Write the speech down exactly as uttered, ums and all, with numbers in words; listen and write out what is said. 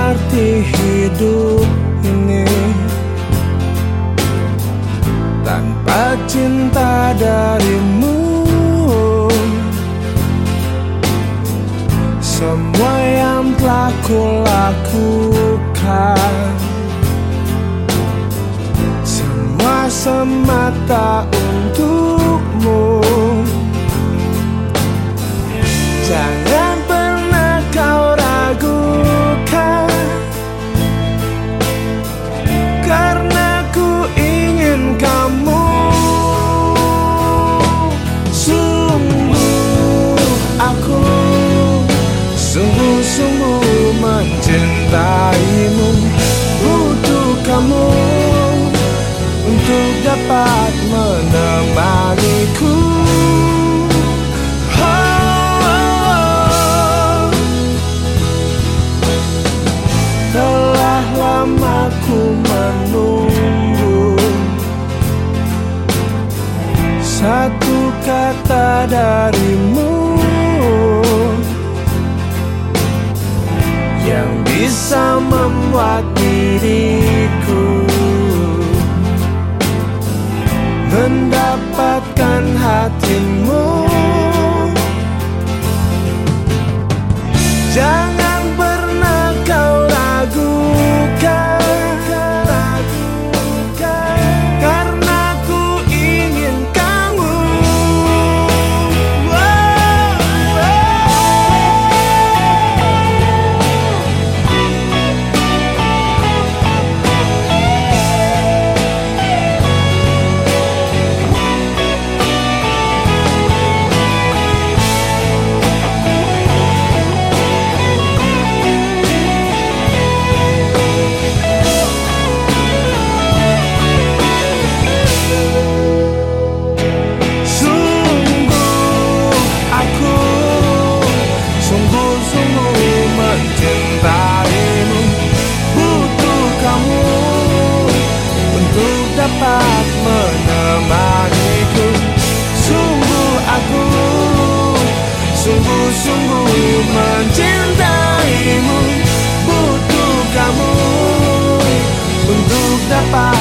arti hidup ini tanpa cinta darimu. Semua yang telah kulakukan semua semata untukmu. Jangan pernah kau ragukan, karena ku ingin kamu. Sungguh aku sungguh-sungguh mencintaimu, butuh kamu untuk dapat menemaniku. Oh, oh, oh. Telah lama ku menunggu satu kata darimu yang bisa membuat diriku mendapatkan hatimu. Jangan pernah kau ragukan, karena ku ingin kamu. Mencintaimu, butuh kamu untuk dapat menemaniku. Sungguh aku sungguh-sungguh mencintaimu, butuh kamu untuk dapat